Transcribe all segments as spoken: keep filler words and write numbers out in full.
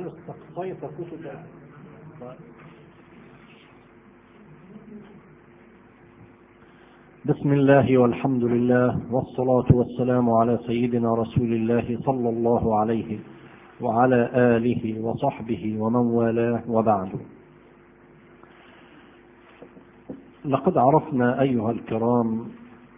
هل استقصيت كتب؟ بسم الله والحمد لله والصلاة والسلام على سيدنا رسول الله صلى الله عليه وعلى آله وصحبه ومن والاه، وبعد. لقد عرفنا أيها الكرام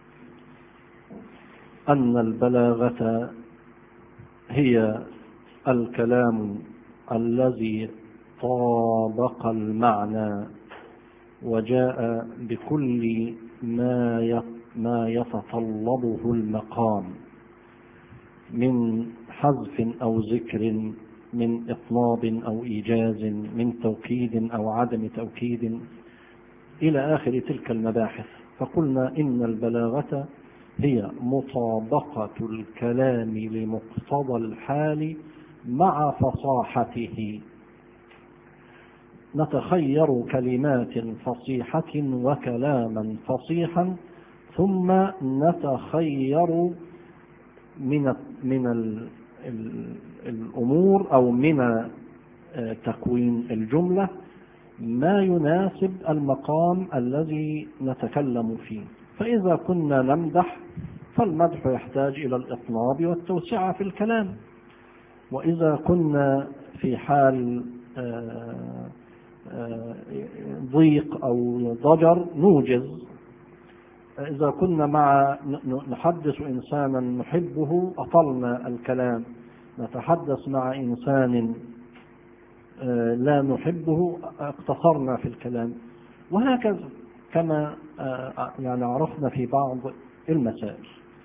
أن البلاغة هي الكلام الذي طابق المعنى وجاء بكل ما ما يتطلبه المقام من حذف أو ذكر، من إطناب أو إيجاز، من توكيد أو عدم توكيد، إلى آخر تلك المباحث. فقلنا إن البلاغة هي مطابقة الكلام لمقتضى الحال مع فصاحته. نتخير كلمات فصيحة وكلاما فصيحا، ثم نتخير من من الأمور أو من تكوين الجملة ما يناسب المقام الذي نتكلم فيه. فإذا كنا نمدح فالمدح يحتاج إلى الإطناب والتوسعة في الكلام، وإذا كنا في حال ضيق أو ضجر نوجز. إذا كنا مع نحدث إنسانا نحبه أطلنا الكلام، نتحدث مع إنسان لا نحبه اقتصرنا في الكلام، وهكذا كما يعني عرفنا في بعض المسائل.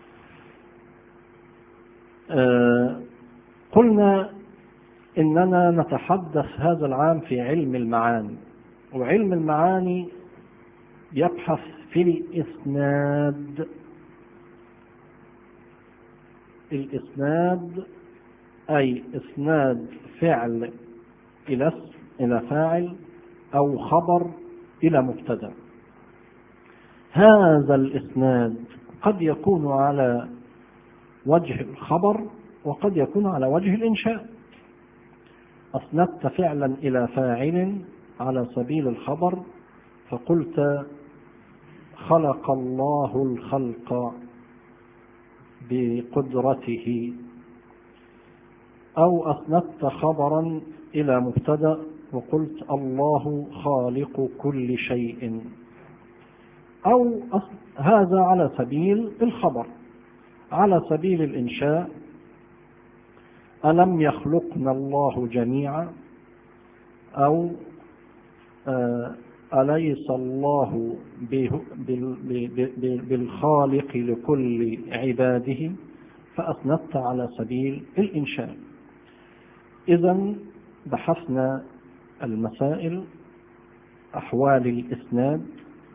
قلنا إننا نتحدث هذا العام في علم المعاني، وعلم المعاني يبحث في الإسناد. الإسناد أي إسناد فعل إلى إلى فاعل أو خبر إلى مبتدأ. هذا الإسناد قد يكون على وجه الخبر وقد يكون على وجه الإنشاء. أسندت فعلا إلى فاعل على سبيل الخبر، فقلت خلق الله الخلق بقدرته، أو أسندت خبرا إلى مبتدأ وقلت الله خالق كل شيء، أو هذا على سبيل الخبر. على سبيل الإنشاء ألم يخلقنا الله جميعا، أو أليس الله بالخالق لكل عباده، فأسندت على سبيل الإنشاء. إذن بحثنا المسائل، أحوال الإسناد،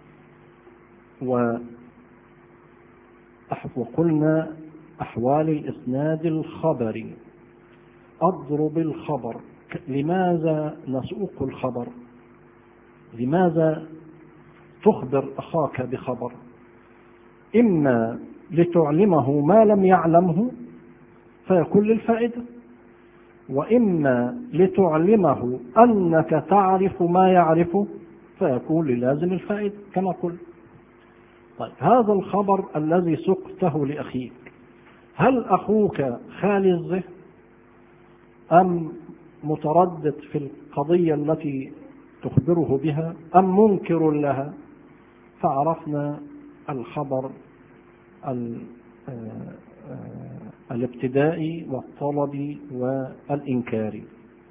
وقلنا أحوال الإسناد الخبري. أضرب الخبر. لماذا نسوق الخبر؟ لماذا تخبر أخاك بخبر؟ إما لتعلمه ما لم يعلمه فيكون للفائدة، وإما لتعلمه أنك تعرف ما يعرفه فيكون للازم الفائدة كما قلت. طيب، هذا الخبر الذي سقته لأخيك، هل أخوك خالي الذهن أم متردد في القضية التي تخبره بها أم منكر لها؟ فعرفنا الخبر الابتدائي والطلبي والإنكاري.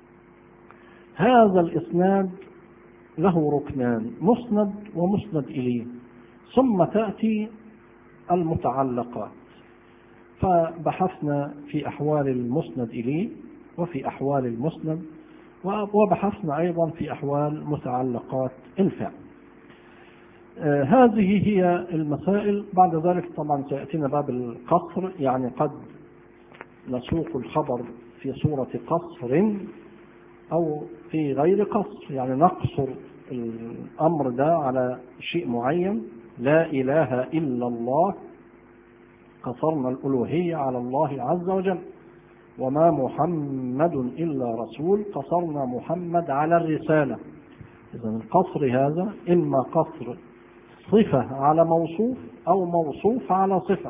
هذا الإسناد له ركنان: مسند ومسند إليه، ثم تأتي المتعلقات. فبحثنا في أحوال المسند إليه وفي أحوال المسند، وبحثنا أيضا في أحوال متعلقات الفعل. آه هذه هي المسائل. بعد ذلك طبعا سيأتينا باب القصر، يعني قد نسوق الخبر في صورة قصر أو في غير قصر، يعني نقصر الأمر ده على شيء معين. لا إله إلا الله، قصرنا الألوهية على الله عز وجل. وما محمد إلا رسول قصرنا محمد على الرسالة. إذن القصر هذا إما قصر صفة على موصوف أو موصوف على صفة.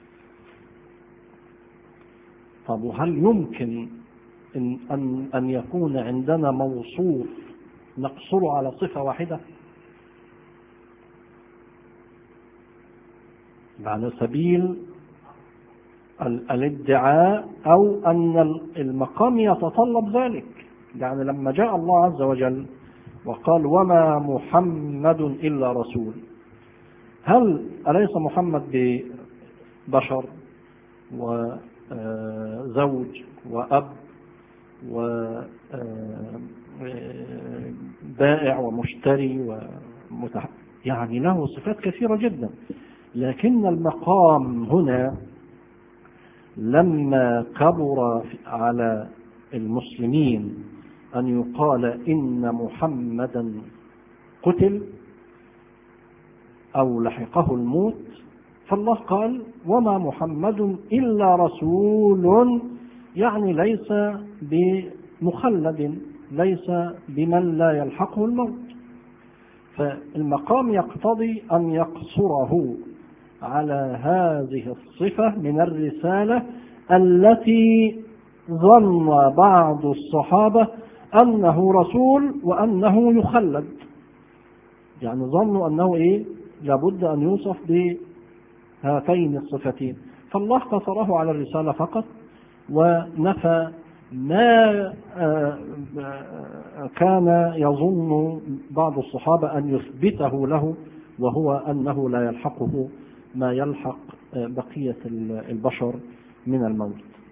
طب وهل يمكن إن, أن, أن يكون عندنا موصوف نقصره على صفة واحدة؟ على سبيل الادعاء أو أن المقام يتطلب ذلك. يعني لما جاء الله عز وجل وقال وما محمد إلا رسول، هل أليس محمد ببشر وزوج وأب وبائع ومشتري ومتح... يعني له صفات كثيرة جدا، لكن المقام هنا لما كبر على المسلمين أن يقال إن محمدا قتل أو لحقه الموت، فالله قال وما محمد إلا رسول، يعني ليس بمخلد، ليس بمن لا يلحقه الموت. فالمقام يقتضي أن يقصره على هذه الصفة من الرسالة التي ظن بعض الصحابة أنه رسول وأنه يخلد، يعني ظنوا أنه إيه لابد أن يوصف بهاتين الصفتين، فالله قصره على الرسالة فقط ونفى ما كان يظن بعض الصحابة أن يثبته له، وهو أنه لا يلحقه ما يلحق بقية البشر من الموت.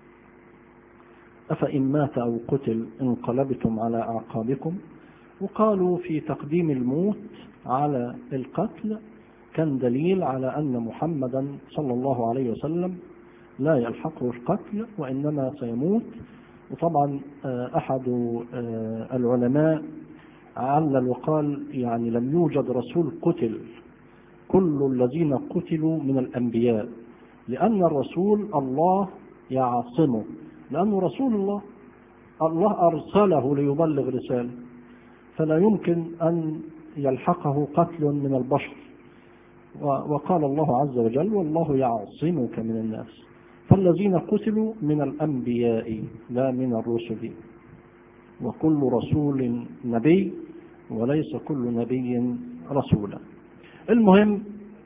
أفإن مات أو قتل انقلبتم على أعقابكم. وقالوا في تقديم الموت على القتل كان دليل على أن محمدا صلى الله عليه وسلم لا يلحقه القتل وإنما سيموت. وطبعا أحد العلماء علل وقال يعني لم يوجد رسول قتل، كل الذين قتلوا من الأنبياء، لأن الرسول الله يعصمه، لأنه رسول الله، الله أرسله ليبلغ رسالة، فلا يمكن أن يلحقه قتل من البشر. وقال الله عز وجل والله يعصمك من الناس، فالذين قتلوا من الأنبياء لا من الرسل، وكل رسول نبي وليس كل نبي رسولا. المهم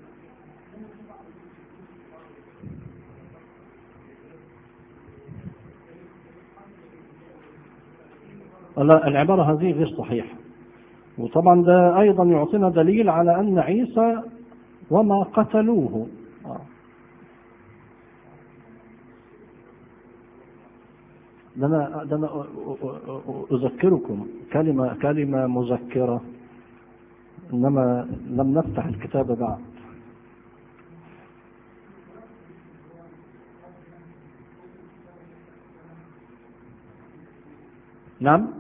لا، العبارة هذه غير صحيحة، وطبعا ده أيضا يعطينا دليل على أن عيسى وما قتلوه. ده أنا, ده أنا أذكركم كلمة كلمة مذكرة، إنما لم نفتح الكتاب بعد. نعم،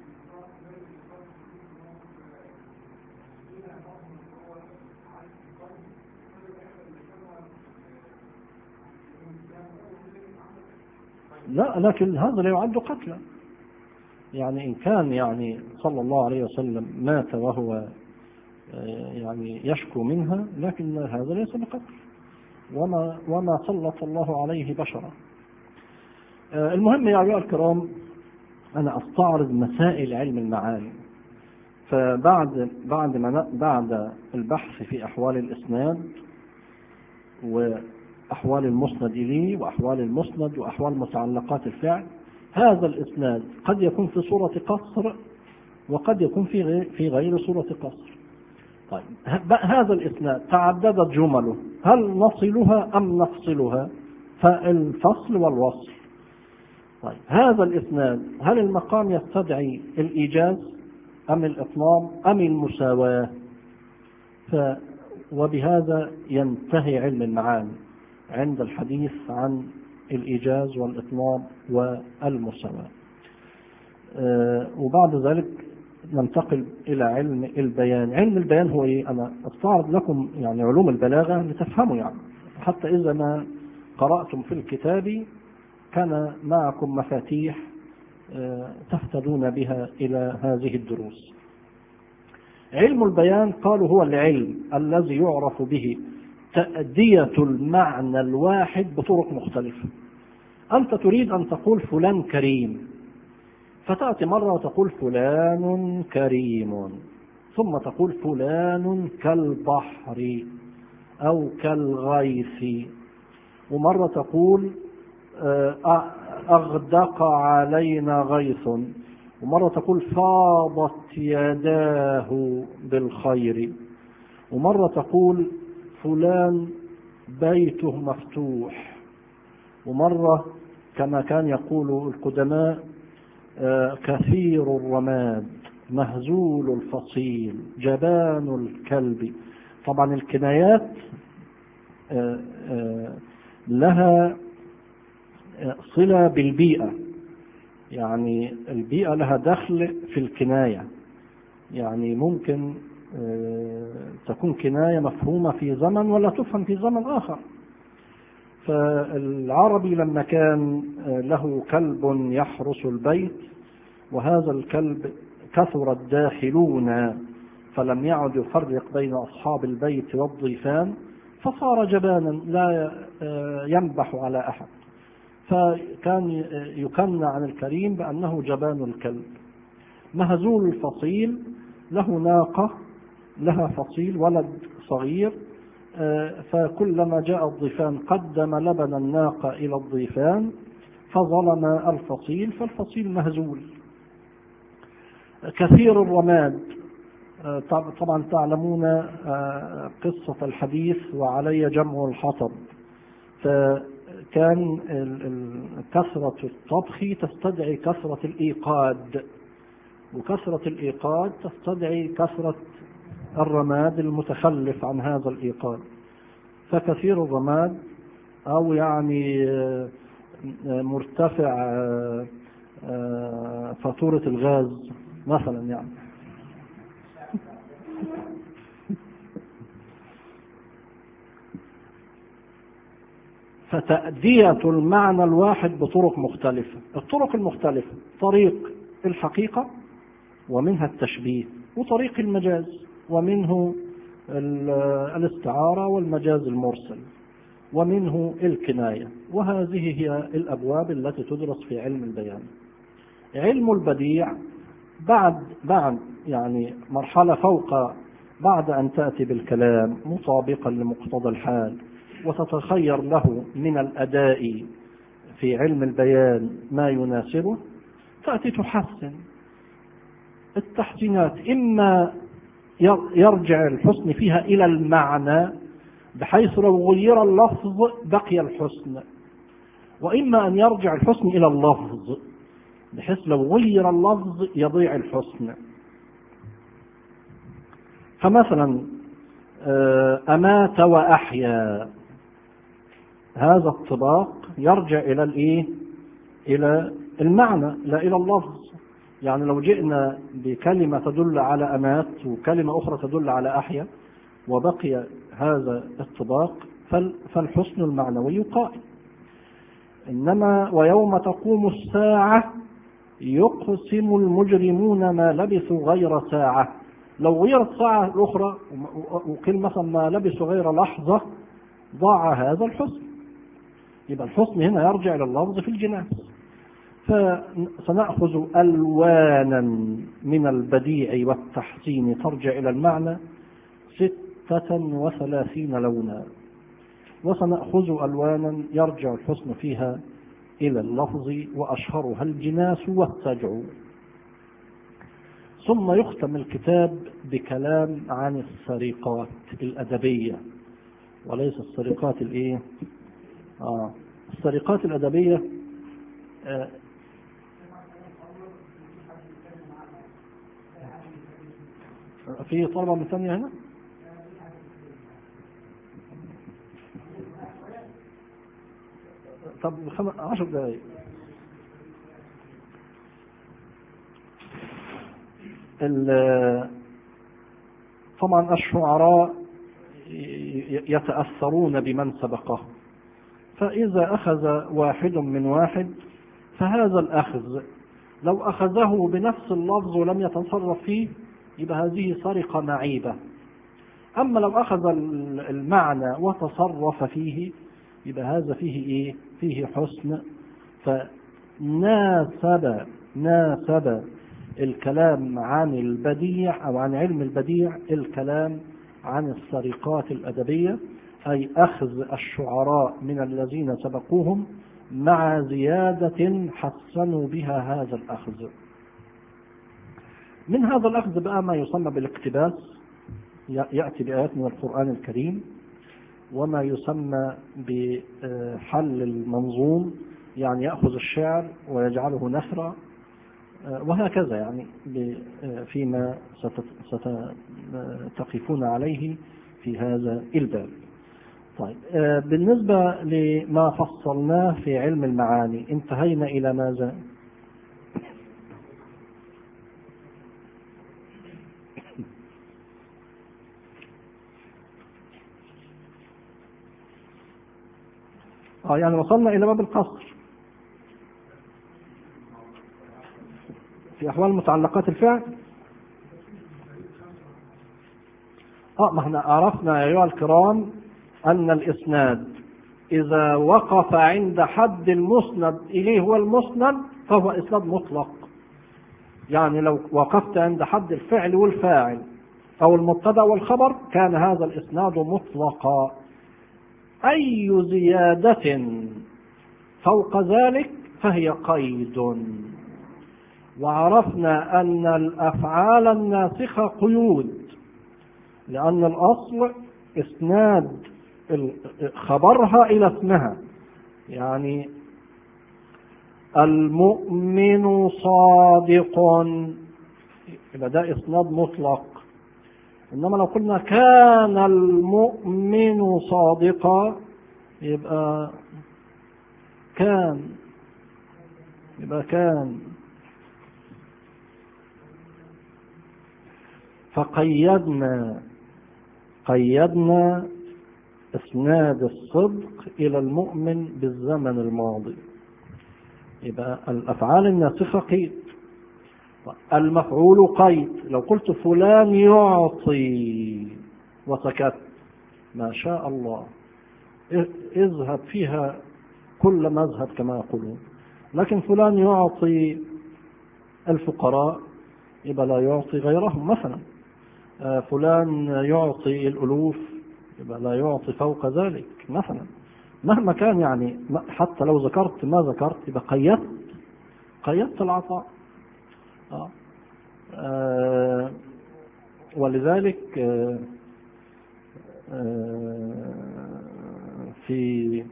لا، لكن هذا لا يعد قتلا. يعني إن كان يعني صلى الله عليه وسلم مات وهو يعني يشكو منها، لكن هذا ليس بقتل، وما وما سلط الله عليه بشرا. المهم يا أيها الكرام، أنا أستعرض مسائل علم المعاني. فبعد بعد ما بعد البحث في أحوال الإسناد وأحوال المسند إليه وأحوال المسند وأحوال متعلقات الفعل، هذا الإسناد قد يكون في صورة قصر وقد يكون في غير في غير صورة قصر. طيب هذا الإسناد تعددت جمله، هل نصلها أم نفصلها؟ فالفصل والوصل. طيب هذا الإسناد هل المقام يستدعي الإيجاز أم الإطناب أم المساواة؟ ف وبهذا ينتهي علم المعاني عند الحديث عن الإيجاز والإطناب والمساواة. أه وبعد ذلك ننتقل إلى علم البيان. علم البيان هو إيه؟ أنا أستعرض لكم يعني علوم البلاغة لتفهموا، يعني حتى إذا ما قرأتم في الكتاب كان معكم مفاتيح تهتدون بها إلى هذه الدروس. علم البيان قالوا هو العلم الذي يعرف به تأدية المعنى الواحد بطرق مختلفة. أنت تريد أن تقول فلان كريم، فتأتي مرة وتقول فلان كريم، ثم تقول فلان كالبحر أو كالغيث، ومرة تقول أغدق علينا غيث، ومرة تقول فاضت يداه بالخير، ومرة تقول فلان بيته مفتوح، ومرة كما كان يقول القدماء كثير الرماد مهزول الفصيل جبان الكلب. طبعا الكنايات لها صلة بالبيئة، يعني البيئة لها دخل في الكناية، يعني ممكن تكون كناية مفهومة في زمن ولا تفهم في زمن آخر. فالعربي لما كان له كلب يحرس البيت، وهذا الكلب كثر الداخلون فلم يعد يفرق بين أصحاب البيت والضيفان، فصار جبانا لا ينبح على أحد، فكان يكنى عن الكريم بأنه جبان الكلب. مهزول الفصيل له ناقة لها فصيل ولد صغير، فكلما جاء الضيفان قدم لبن الناقة إلى الضيفان فظلم الفصيل، فالفصيل مهزول. كثير الرماد، طبعا تعلمون قصة الحديث وعلي جمع الحطب، فكان كثرة الطبخ تستدعي كثرة الإيقاد، وكثرة الإيقاد تستدعي كثرة الرماد المتخلف عن هذا الإيقاد، فكثير الرماد أو يعني مرتفع فاتورة الغاز مثلا يعني. فتأدية المعنى الواحد بطرق مختلفة. الطرق المختلفة طريق الحقيقة، ومنها التشبيه، وطريق المجاز، ومنه الاستعارة والمجاز المرسل، ومنه الكناية. وهذه هي الأبواب التي تدرس في علم البيان. علم البديع بعد بعد يعني مرحلة فوق، بعد أن تأتي بالكلام مطابقا لمقتضى الحال وتتخير له من الأداء في علم البيان ما يناسبه، تأتي تحسن التحسينات. إما يرجع الحسن فيها إلى المعنى بحيث لو غير اللفظ بقي الحسن، وإما أن يرجع الحسن إلى اللفظ بحيث لو غير اللفظ يضيع الحسن. فمثلا أمات وأحيا، هذا الطباق يرجع إلى الإيه؟ إلى المعنى لا إلى اللفظ. يعني لو جئنا بكلمة تدل على أمات وكلمة أخرى تدل على أحيا وبقي هذا الطباق فالحسن المعنوي قائم. إنما ويوم تقوم الساعة يقسم المجرمون ما لبثوا غير ساعة، لو غيرت ساعة الأخرى وقيل مثلا ما لبثوا غير لحظة ضاع هذا الحسن. يبقى الحسن هنا يرجع إلى اللفظ في الجناس. فسنأخذ ألوانا من البديع والتحسين ترجع إلى المعنى ستة وثلاثين لونا، وسنأخذ ألوانا يرجع الحسن فيها إلى اللفظ، وأشهرها الجناس والسجع. ثم يختم الكتاب بكلام عن السرقات الأدبية، وليس السرقات الإيه؟ آه السرقات الأدبية. آه في طلبة من ثانية هنا؟ طب عشر دقائق. طبعا الشعراء يتأثرون بمن سبقه، فإذا أخذ واحد من واحد فهذا الأخذ لو أخذه بنفس اللفظ ولم يتصرف فيه يبقى هذه سرقة معيبة. أما لو أخذ المعنى وتصرف فيه يبقى هذا فيه إيه؟ فيه حسن. فناسب ناسب الكلام عن البديع أو عن علم البديع الكلام عن السرقات الأدبية، أي أخذ الشعراء من الذين سبقوهم مع زيادة حسنوا بها هذا الأخذ. من هذا الأخذ بقى ما يسمى بالاقتباس، يأتي بآيات من القرآن الكريم، وما يسمى بحل المنظوم، يعني يأخذ الشعر ويجعله نثرا، وهكذا يعني فيما ستقفون عليه في هذا الباب. طيب، بالنسبة لما فصلناه في علم المعاني انتهينا إلى ماذا؟ اه يعني وصلنا إلى باب القصر في أحوال متعلقات الفعل. اه ما احنا عرفنا يا أيها الكرام أن الإسناد إذا وقف عند حد المسند إليه هو المسند فهو إسناد مطلق. يعني لو وقفت عند حد الفعل والفاعل أو المبتدأ والخبر كان هذا الإسناد مطلقا. أي زيادة فوق ذلك فهي قيد. وعرفنا أن الأفعال الناسخة قيود، لأن الأصل إسناد خبرها إلى اسمها، يعني المؤمن صادق يبقى ده إسناد مطلق. إنما لو قلنا كان المؤمن صادقا يبقى كان يبقى كان فقيدنا قيدنا إسناد الصدق إلى المؤمن بالزمن الماضي. يبقى الأفعال الناسخة قيد. المفعول قيد. لو قلت فلان يعطي وسكت ما شاء الله اذهب فيها كل مذهب كما يقولون، لكن فلان يعطي الفقراء يبقى لا يعطي غيرهم. مثلا فلان يعطي الألوف يبقى لا يعطي فوق ذلك مثلا. مهما كان يعني حتى لو ذكرت ما ذكرت يبقى قيدت قيدت العطاء. آه. آه ولذلك آه آه في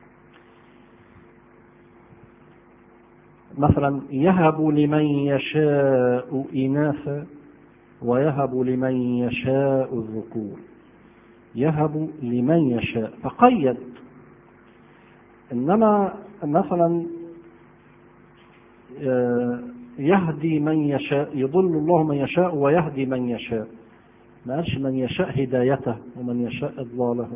مثلا يهب لمن يشاء إناثا ويهب لمن يشاء الذكور. يهب لمن يشاء فقيد. إنما مثلا يهدي من يشاء، يضل الله من يشاء ويهدي من يشاء، ما قالش من يشاء هدايته ومن يشاء إضلاله،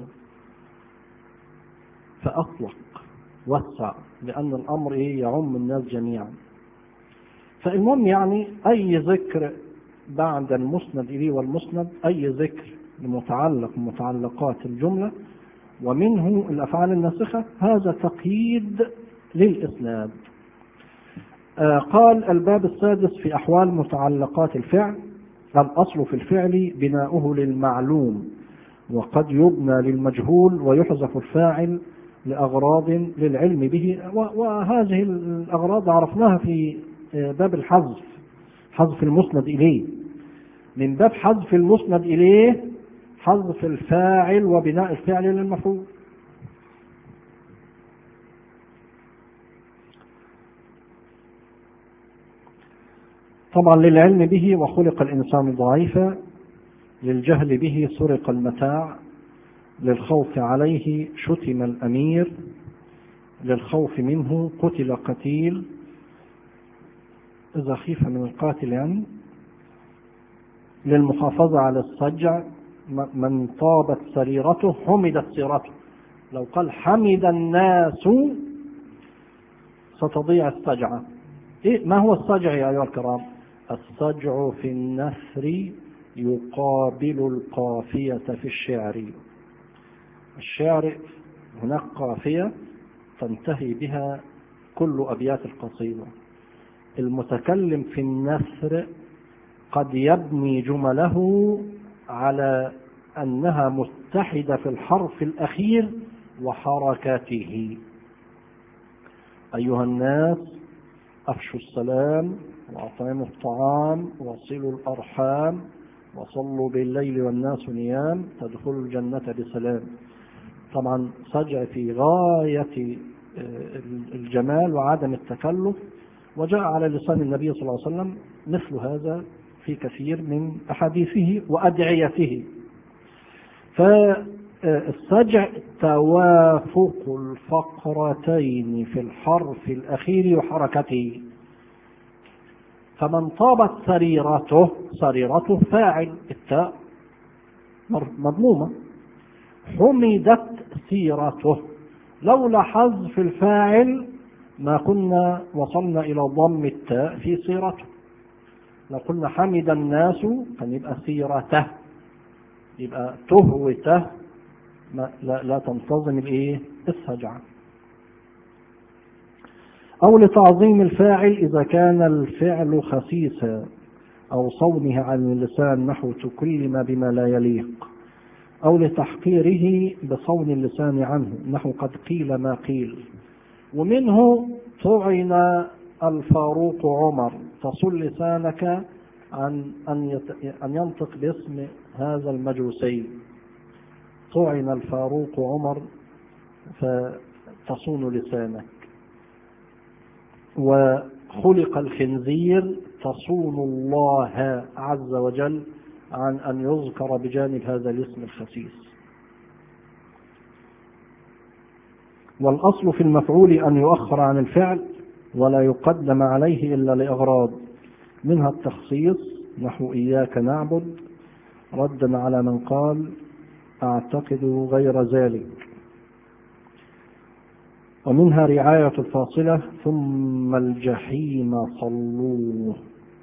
فأطلق وسع لأن الأمر إيه يعم الناس جميعا. فالمهم يعني أي ذكر بعد المسند إليه والمسند، أي ذكر لمتعلق متعلقات الجملة ومنه الأفعال الناسخة هذا تقييد للإسناد. آه قال الباب السادس في أحوال متعلقات الفعل. الأصل في الفعل بناؤه للمعلوم وقد يبنى للمجهول ويحذف الفاعل لأغراض للعلم به، وهذه الأغراض عرفناها في باب الحذف، حذف المسند إليه. من باب حذف المسند إليه حذف الفاعل وبناء الفعل للمفعول. طبعا للعلم به وخلق الإنسان ضعيفا، للجهل به سرق المتاع، للخوف عليه شتم الأمير، للخوف منه قتل قتيل إذا خيف من القاتل يعني، للمحافظة على السجع من طابت سريرته حمدت سيرته. لو قال حمد الناس ستضيع السجعة. إيه ما هو السجع يا أيها الكرام؟ السجع في النثر يقابل القافية في الشعر. الشعر هناك قافية تنتهي بها كل أبيات القصيدة. المتكلم في النثر قد يبني جمله على أنها متحدة في الحرف الأخير وحركاته. أيها الناس أفشوا السلام وأطعموا الطعام وصلوا الأرحام وصلوا بالليل والناس نيام تدخلوا الجنة بسلام. طبعا سجع في غاية الجمال وعدم التكلف، وجاء على لسان النبي صلى الله عليه وسلم مثل هذا في كثير من أحاديثه وأدعيته. فالسجع توافق الفقرتين في الحرف الأخير وحركته. فمن طابت سريرته، سريرته فاعل، التاء مضمومة، حمدت سيرته. لولا حذف الفاعل ما كنا وصلنا إلى ضم التاء في سيرته. لو قلنا حمد الناس كان يبقى سيرته، يبقى تهوته لا, لا تنتظم الايه السجع. أو لتعظيم الفاعل إذا كان الفعل خسيسا أو صونه عن اللسان نحو تكلم بما لا يليق، أو لتحقيره بصون اللسان عنه نحو قد قيل ما قيل. ومنه طعن الفاروق عمر، تصل لسانك عن أن ينطق باسم هذا المجوسي. طعن الفاروق عمر فتصون لسانك. وخلق الخنزير تصون الله عز وجل عن أن يذكر بجانب هذا الاسم الخسيس. والأصل في المفعول أن يؤخر عن الفعل ولا يقدم عليه إلا لأغراض، منها التخصيص نحو إياك نعبد ردا على من قال أعتقد غير ذلك، ومنها رعاية الفاصلة ثم الجحيم صلوه.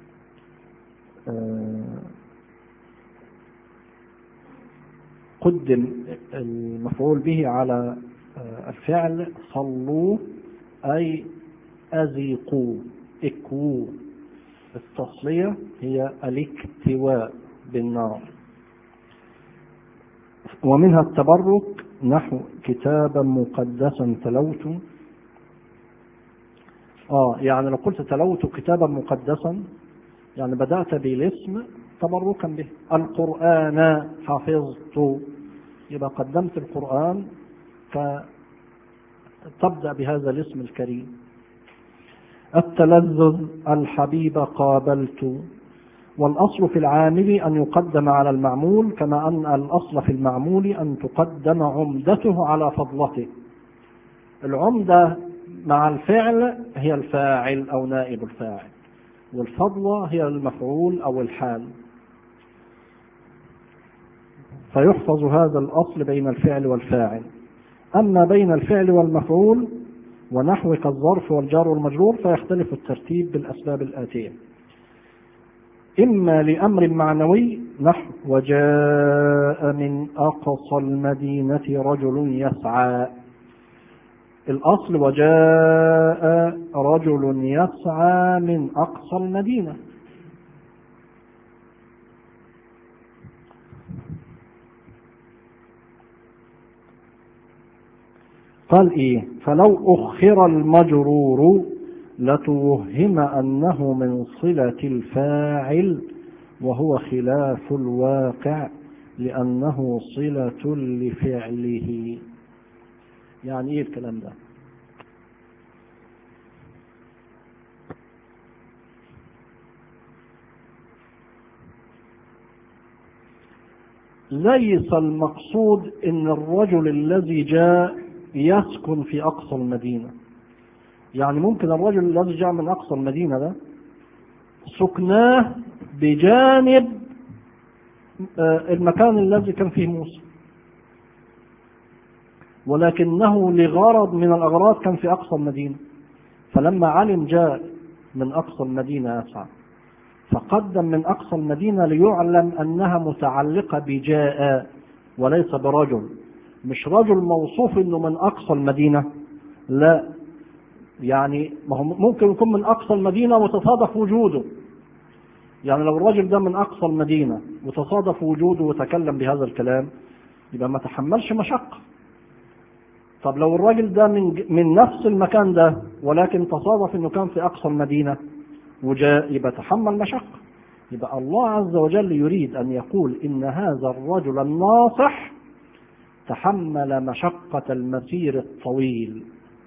قدم المفعول به على الفعل صلوه أي أذيقوا اكووا. التصلية هي الاكتواء بالنار. ومنها التبرك نحو كتابا مقدسا تلوت. آه يعني لو قلت تلوت كتابا مقدسا يعني بدأت بالاسم تبركا به. القرآن حفظت يبقى قدمت القرآن فتبدأ بهذا الاسم الكريم. التلذذ الحبيب قابلت. والأصل في العامل أن يقدم على المعمول، كما أن الأصل في المعمول أن تقدم عمدته على فضلته. العمدة مع الفعل هي الفاعل أو نائب الفاعل، والفضلة هي المفعول أو الحال. فيحفظ هذا الأصل بين الفعل والفاعل. أما بين الفعل والمفعول ونحو كالظرف والجار والمجرور فيختلف الترتيب بالأسباب الآتية: إما لأمر معنوي نحو وجاء من أقصى المدينة رجل يسعى. الأصل وجاء رجل يسعى من أقصى المدينة. قال إيه؟ فلو أخر المجرور لتوهم أنه من صلة الفاعل وهو خلاف الواقع لأنه صلة لفعله. يعني إيه الكلام ده؟ ليس المقصود إن الرجل الذي جاء يسكن في أقصى المدينة. يعني ممكن الرجل الذي جاء من أقصى المدينة ده سكناه بجانب المكان الذي كان فيه موسى، ولكنه لغرض من الأغراض كان في أقصى المدينة، فلما علم جاء من أقصى المدينة يسعى، فقدم من أقصى المدينة ليعلم أنها متعلقة بجاء وليس برجل، مش رجل موصوف أنه من أقصى المدينة، لا، يعني ممكن يكون من أقصى المدينة وتصادف وجوده، يعني لو الرجل ده من أقصى المدينة وتصادف وجوده وتكلم بهذا الكلام يبقى ما تحملش مشقة. طب لو الرجل ده من من نفس المكان ده ولكن تصادف انه كان في اقصى المدينة وجاء يبقى تحمل مشقة. يبقى الله عز وجل يريد ان يقول ان هذا الرجل الناصح تحمل مشقة المسير الطويل،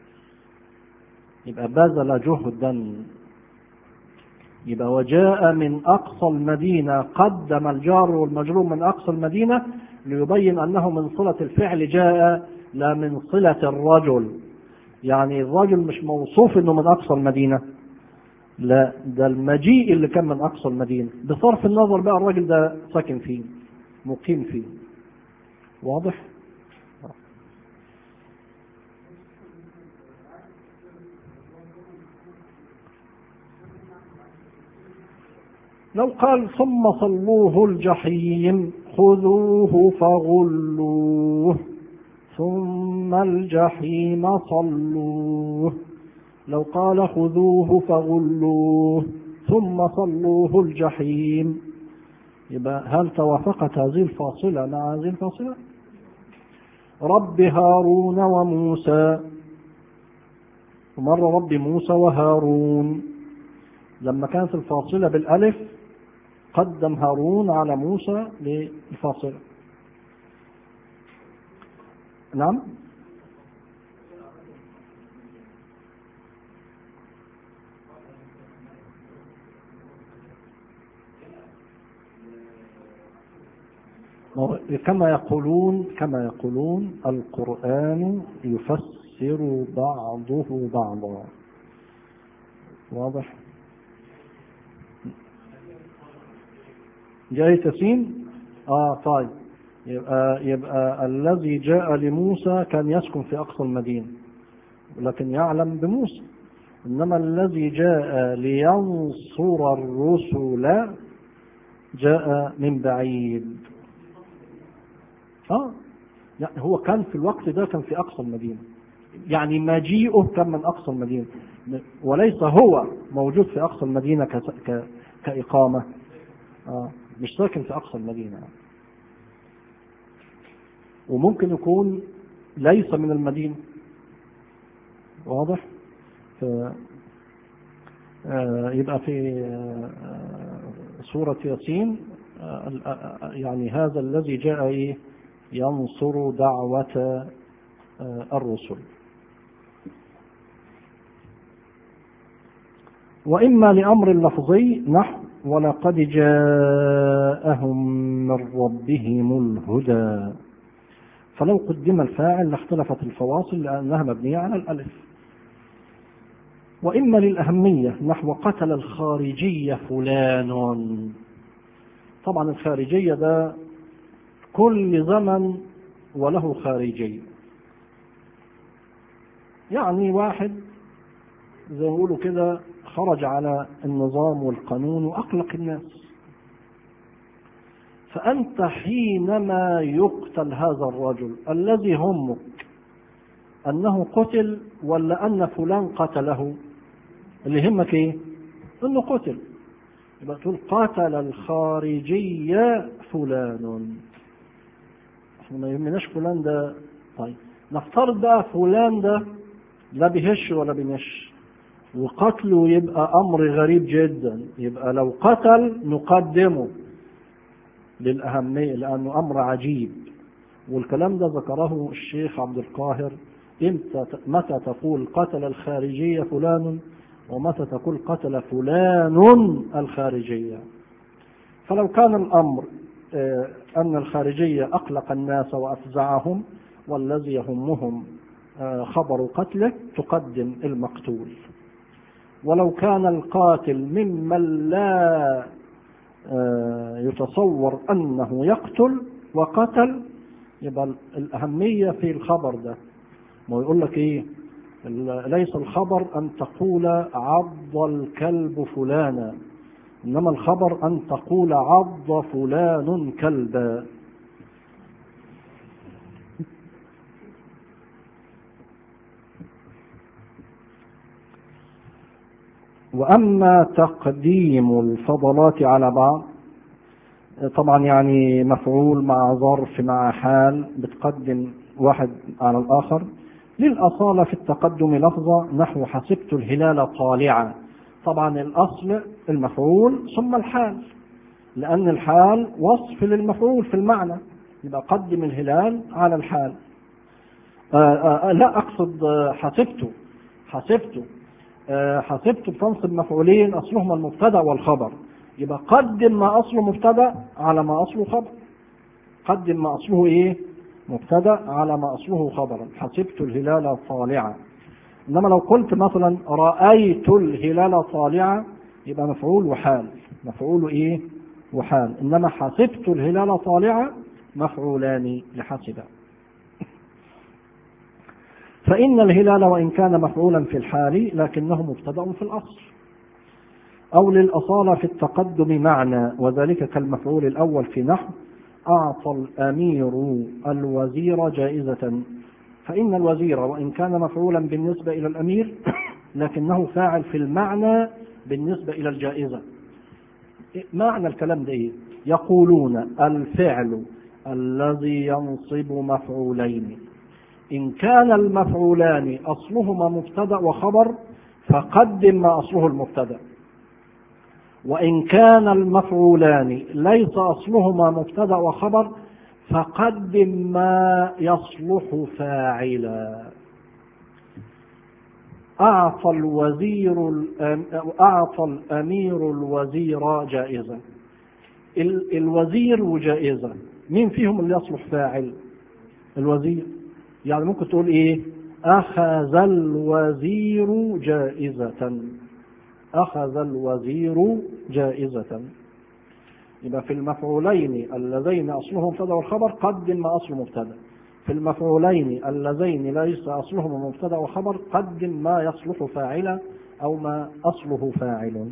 يبقى بذل جهدا. يبقى وجاء من اقصى المدينة، قدم الجار والمجرور من اقصى المدينة ليبين انه من صلة الفعل جاء لا من صلة الرجل، يعني الرجل مش موصوف انه من اقصى المدينة، لا، ده المجيء اللي كان من اقصى المدينة، بصرف النظر بقى الرجل ده ساكن فيه مقيم فيه. واضح؟ لو قال ثم صلوه الجحيم خذوه فغلوه ثم الجحيم صلوه، لو قال خذوه فغلوه ثم صلوه الجحيم، يبقى هل توافقت هذه الفاصلة مع هذه الفاصلة؟ رب هارون وموسى، ومرة رب موسى وهارون، لما كانت الفاصلة بالألف قدم هارون على موسى للفاصلة. نعم، كما يقولون كما يقولون القرآن يفسر بعضه بعضا. واضح؟ جاي تسين؟ اه طيب، يبقى يبقى الذي جاء لموسى كان يسكن في أقصى المدينة لكن يعلم بموسى، إنما الذي جاء لينصر الرسل جاء من بعيد. اه يعني هو كان في الوقت ده كان في أقصى المدينة، يعني مجيئه كان من أقصى المدينة، وليس هو موجود في أقصى المدينة ك... كإقامة، آه مش ساكن في أقصى المدينة. وممكن يكون ليس من المدينة. واضح؟ ف... آه يبقى في آه سورة ياسين آه يعني هذا الذي جاء إيه؟ ينصر دعوة آه الرسل. وإما لأمر لفظي نحو ولقد جاءهم من ربهم الهدى، فلو قدم الفاعل لاختلفت الفواصل لأنها مبنية على الألف. وإما للأهمية نحو قتل الخارجية فلان، طبعا الخارجية ده كل زمن وله خارجية، يعني واحد زي ما يقولوا كده خرج على النظام والقانون وأقلق الناس، فأنت حينما يقتل هذا الرجل الذي همك أنه قتل ولا أن فلان قتله؟ اللي يهمك إيه؟ أنه قتل، يبقى تقول قتل الخارجية فلان، احنا ما يهمناش فلان ده. طيب نفترض بقى فلان ده لا بيهش ولا بينش وقتله يبقى أمر غريب جدا، يبقى لو قتل نقدمه للأهمية لأنه أمر عجيب. والكلام ده ذكره الشيخ عبد القاهر، متى تقول قتل الخارجية فلان ومتى تقول قتل فلان الخارجية. فلو كان الأمر أن الخارجية أقلق الناس وأفزعهم والذي يهمهم خبر قتله تقدم المقتول، ولو كان القاتل ممن لا يتصور أنه يقتل وقتل يبقى الأهمية في الخبر ده، ما يقول لك إيه؟ ليس الخبر أن تقول عض الكلب فلانا، إنما الخبر أن تقول عض فلان كلبا. وأما تقديم الفضلات على بعض، طبعا يعني مفعول مع ظرف مع حال، بتقدم واحد على الآخر. للأصالة في التقدم لفظة، نحو حسبت الهلال طالعا. طبعا الأصل المفعول ثم الحال، لأن الحال وصف للمفعول في المعنى، يبقى قدم الهلال على الحال. آآ آآ لا أقصد حسبته حسبته حسبته بتنصب مفعولين أصلهما المبتدأ والخبر، يبقى قدم ما أصله مبتدأ على ما أصله خبر. قدم ما أصله إيه؟ مبتدأ على ما أصله خبرا. حسبت الهلال طالعا. إنما لو قلت مثلا رأيت الهلال طالعا، يبقى مفعول وحال، مفعول إيه؟ وحال. إنما حسبت الهلال طالعا مفعولان لحسب. فإن الهلال وإن كان مفعولا في الحال لكنه مبتدأ في الأصل. أو للأصالة في التقدم معنى، وذلك كالمفعول الأول في نحو أعطى الأمير الوزير جائزة. فإن الوزير وإن كان مفعولا بالنسبة إلى الأمير لكنه فاعل في المعنى بالنسبة إلى الجائزة. معنى الكلام ده إيه؟ يقولون الفعل الذي ينصب مفعولين، إن كان المفعولان أصلهما مبتدأ وخبر فقدم ما أصله المبتدأ، وإن كان المفعولان ليس أصلهما مبتدأ وخبر فقدم ما يصلح فاعلا. أعطى الوزير أعطى الأمير الوزير جائزة. الوزير وجائزة، مين فيهم اللي يصلح فاعل؟ الوزير. يعني ممكن تقول إيه؟ أخذ الوزير جائزة، أخذ الوزير جائزة. يبقى في المفعولين اللذين أصلهم مبتدأ والخبر قدم ما أصله مبتدأ، في المفعولين اللذين ليس أصلهما مبتدأ وخبر قدم ما يصلح فاعلا أو ما أصله فاعل.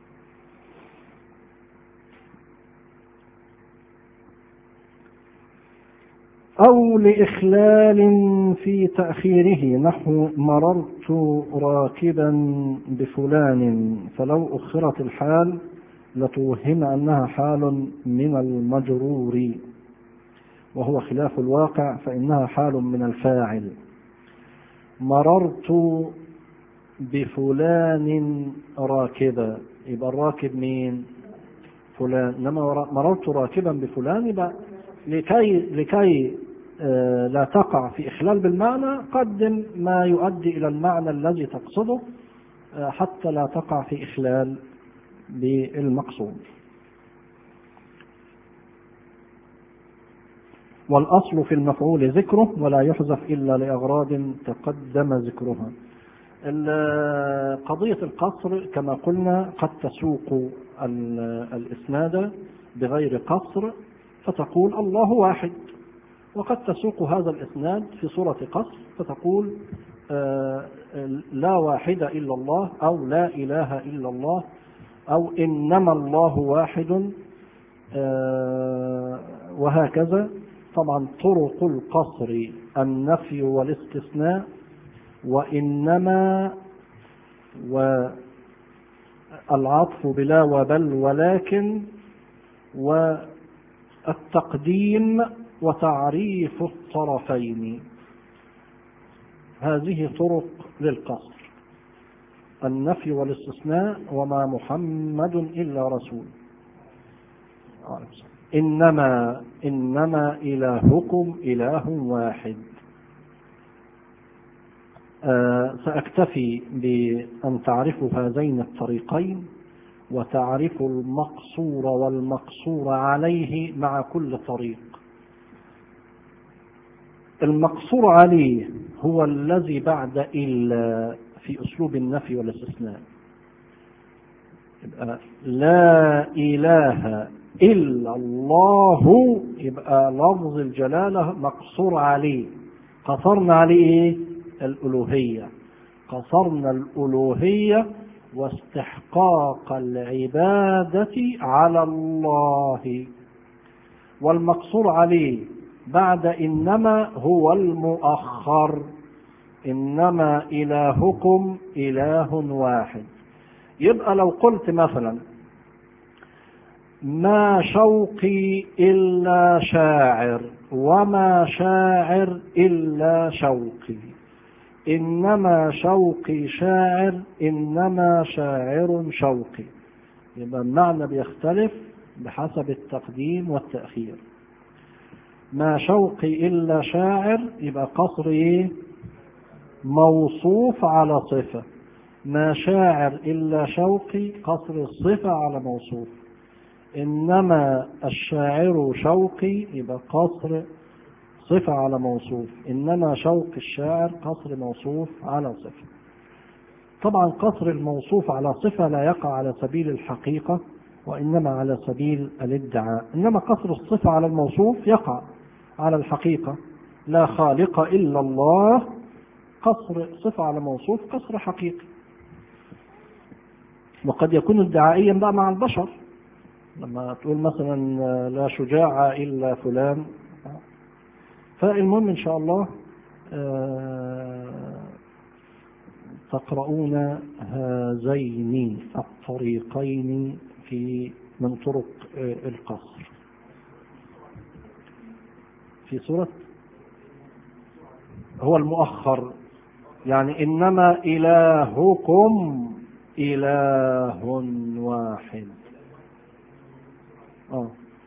أو لإخلال في تأخيره، نحو مررت راكبا بفلان، فلو أخرت الحال لتوهم أنها حال من المجرور، وهو خلاف الواقع فإنها حال من الفاعل. مررت بفلان راكبا، يبقى الراكب مين؟ فلان. إنما مررت راكبا بفلان، يبقى لكي لكي لا تقع في إخلال بالمعنى قدم ما يؤدي إلى المعنى الذي تقصده حتى لا تقع في إخلال بالمقصود. والأصل في المفعول ذكره ولا يحذف إلا لأغراض تقدم ذكرها. قضية القصر كما قلنا قد تسوق الإسناد بغير قصر فتقول الله واحد، وقد تسوق هذا الإسناد في صورة قصر فتقول لا واحد إلا الله، أو لا إله إلا الله، أو إنما الله واحد، وهكذا. طبعا طرق القصر النفي والاستثناء وإنما والعطف بلا وبل ولكن والتقديم وتعريف الطرفين، هذه طرق للقصر: النفي والاستثناء وما محمد إلا رسول، إنما إنما إلهكم إله واحد. آه سأكتفي بأن تعرفوا هذين الطريقين وتعرفوا المقصور والمقصور عليه مع كل طريق. المقصور عليه هو الذي بعد إلا في أسلوب النفي والاستثناء. لا إله إلا الله يبقى لفظ الجلالة مقصور عليه، قصرنا عليه إيه؟ الألوهية، قصرنا الألوهية واستحقاق العبادة على الله. والمقصور عليه بعد إنما هو المؤخر، إنما إلهكم إله واحد. يبقى لو قلت مثلا ما شوقي إلا شاعر وما شاعر إلا شوقي، إنما شوقي شاعر إنما شاعر شوقي، يبقى المعنى بيختلف بحسب التقديم والتأخير. ما شوقي إلا شاعر يبقى قصر إيه؟ موصوف على صفة. ما شاعر إلا شوقي قصر الصفة على موصوف. إنما الشاعر شوقي يبقى قصر صفة على موصوف. إنما شوق الشاعر قصر موصوف على صفة. طبعا قصر الموصوف على صفة لا يقع على سبيل الحقيقة وإنما على سبيل الادعاء، إنما قصر الصفة على الموصوف يقع على الحقيقة. لا خالق إلا الله، قصر صفة على موصوف قصر حقيقي. وقد يكون ادعائيا بقى مع البشر، لما تقول مثلا لا شجاع إلا فلان. فالمهم إن شاء الله تقرؤون هذين الطريقين في من طرق القصر في سورة هو المؤخر، يعني إنما إلهكم إله واحد، آه.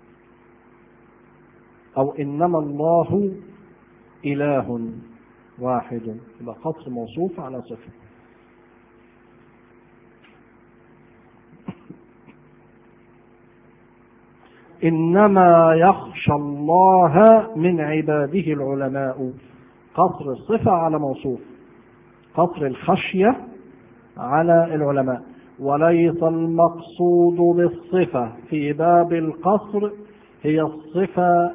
أو إنما الله إله واحد، يبقى قصر موصوف على صفة. إنما يخشى الله من عباده العلماء، قصر الصفة على موصوف، قصر الخشية على العلماء. وليس المقصود بالصفة في باب القصر هي الصفة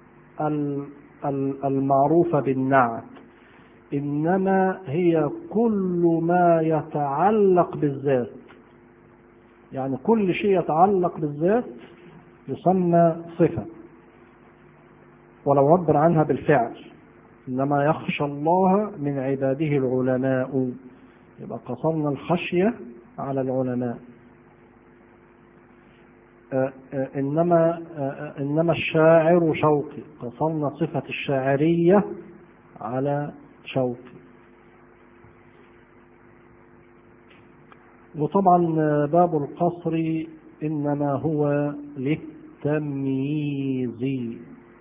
المعروفة بالنعت، إنما هي كل ما يتعلق بالذات، يعني كل شيء يتعلق بالذات يسمى صفة ولو عبر عنها بالفعل. إنما يخشى الله من عباده العلماء، يبقى قصرنا الخشية على العلماء. إنما إنما الشاعر شوقي، قصرنا صفة الشاعرية على شوقي. وطبعا باب القصر إنما هو للتمييز،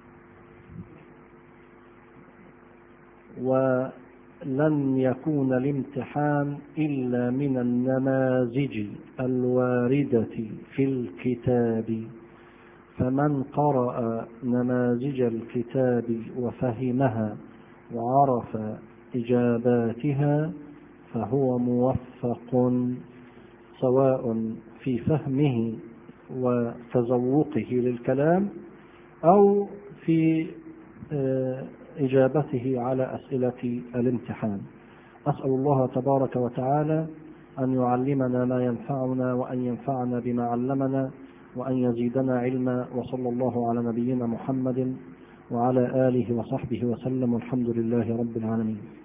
ولن يكون الامتحان إلا من النماذج الواردة في الكتاب، فمن قرأ نماذج الكتاب وفهمها وعرف إجاباتها فهو موفق، سواء في فهمه وتذوقه للكلام أو في إجابته على أسئلة الامتحان. أسأل الله تبارك وتعالى أن يعلمنا ما ينفعنا وأن ينفعنا بما علمنا وأن يزيدنا علما. وصلى الله على نبينا محمد وعلى آله وصحبه وسلم، والحمد لله رب العالمين.